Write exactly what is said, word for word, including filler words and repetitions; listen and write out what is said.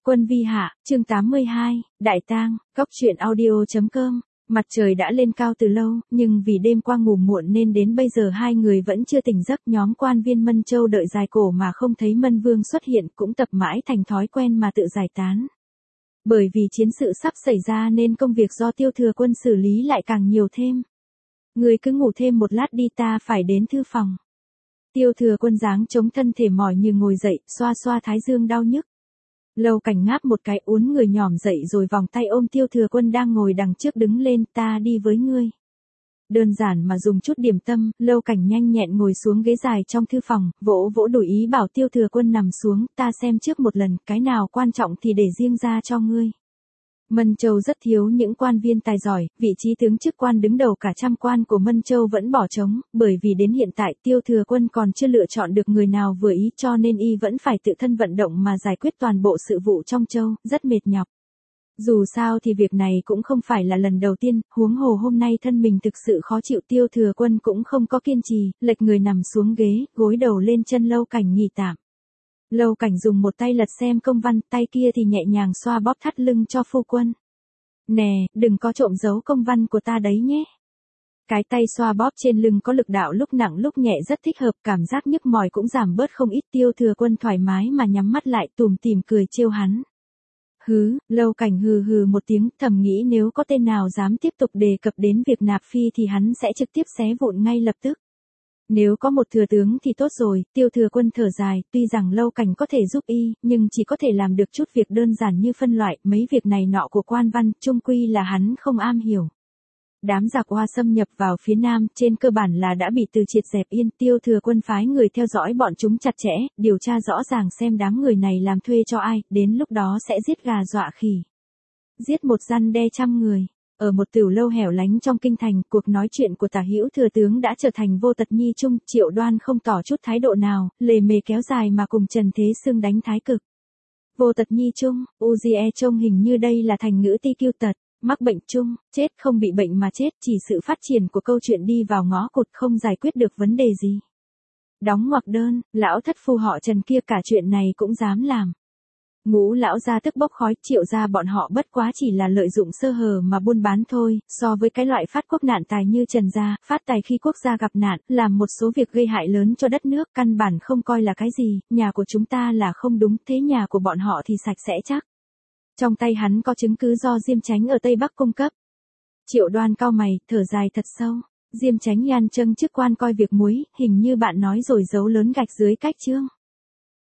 Quân vi hạ, chương tám mươi hai, Đại tang, góc truyện audio chấm com. Mặt trời đã lên cao từ lâu, nhưng vì đêm qua ngủ muộn nên đến bây giờ hai người vẫn chưa tỉnh giấc. Nhóm quan viên Mân Châu đợi dài cổ mà không thấy Mân Vương xuất hiện, cũng tập mãi thành thói quen mà tự giải tán. Bởi vì chiến sự sắp xảy ra nên công việc do Tiêu Thừa Quân xử lý lại càng nhiều thêm. Người cứ ngủ thêm một lát đi, ta phải đến thư phòng. Tiêu Thừa Quân giáng chống thân thể mỏi như ngồi dậy, xoa xoa thái dương đau nhức. Lâu Cảnh ngáp một cái, uốn người nhòm dậy rồi vòng tay ôm Tiêu Thừa Quân đang ngồi đằng trước đứng lên, ta đi với ngươi. Đơn giản mà dùng chút điểm tâm, Lâu Cảnh nhanh nhẹn ngồi xuống ghế dài trong thư phòng, vỗ vỗ đùi ý bảo Tiêu Thừa Quân nằm xuống, ta xem trước một lần, cái nào quan trọng thì để riêng ra cho ngươi. Mân Châu rất thiếu những quan viên tài giỏi, vị trí tướng chức quan đứng đầu cả trăm quan của Mân Châu vẫn bỏ trống, bởi vì đến hiện tại Tiêu Thừa Quân còn chưa lựa chọn được người nào vừa ý, cho nên y vẫn phải tự thân vận động mà giải quyết toàn bộ sự vụ trong châu, rất mệt nhọc. Dù sao thì việc này cũng không phải là lần đầu tiên, huống hồ hôm nay thân mình thực sự khó chịu. Tiêu Thừa Quân cũng không có kiên trì, lệch người nằm xuống ghế, gối đầu lên chân Lâu Cảnh nghỉ tạm. Lâu Cảnh dùng một tay lật xem công văn, tay kia thì nhẹ nhàng xoa bóp thắt lưng cho phu quân. Nè, đừng có trộm giấu công văn của ta đấy nhé. Cái tay xoa bóp trên lưng có lực đạo lúc nặng lúc nhẹ rất thích hợp, cảm giác nhức mỏi cũng giảm bớt không ít. Tiêu Thừa Quân thoải mái mà nhắm mắt lại, tủm tỉm cười trêu hắn. Hứ, Lâu Cảnh hừ hừ một tiếng, thầm nghĩ nếu có tên nào dám tiếp tục đề cập đến việc nạp phi thì hắn sẽ trực tiếp xé vụn ngay lập tức. Nếu có một thừa tướng thì tốt rồi. Tiêu Thừa Quân thở dài, tuy rằng Lâu Cảnh có thể giúp y, nhưng chỉ có thể làm được chút việc đơn giản như phân loại, mấy việc này nọ của quan văn, chung quy là hắn không am hiểu. Đám giặc Hoa xâm nhập vào phía Nam, trên cơ bản là đã bị từ triệt dẹp yên. Tiêu Thừa Quân phái người theo dõi bọn chúng chặt chẽ, điều tra rõ ràng xem đám người này làm thuê cho ai, đến lúc đó sẽ giết gà dọa khỉ. Giết một răn đe trăm người. Ở một tiểu lâu hẻo lánh trong kinh thành, cuộc nói chuyện của Tả Hữu thừa tướng đã trở thành vô tật nhi chung. Triệu Đoan không tỏ chút thái độ nào, lề mề kéo dài mà cùng Trần Thế Sương đánh thái cực. Vô tật nhi chung, Uzie trông hình như đây là thành ngữ ti kiêu tật, mắc bệnh chung, chết không bị bệnh mà chết, chỉ sự phát triển của câu chuyện đi vào ngõ cụt không giải quyết được vấn đề gì. Đóng ngoặc đơn, lão thất phu họ Trần kia cả chuyện này cũng dám làm. Ngũ lão gia tức bốc khói, Triệu gia bọn họ bất quá chỉ là lợi dụng sơ hở mà buôn bán thôi, so với cái loại phát quốc nạn tài như Trần gia, phát tài khi quốc gia gặp nạn, làm một số việc gây hại lớn cho đất nước, căn bản không coi là cái gì. Nhà của chúng ta là không đúng, thế nhà của bọn họ thì sạch sẽ chắc. Trong tay hắn có chứng cứ do Diêm Chánh ở Tây Bắc cung cấp. Triệu Đoan cau mày, thở dài thật sâu. Diêm Chánh Yan Trâng chức quan coi việc muối, hình như bạn nói rồi dấu lớn gạch dưới cách chương.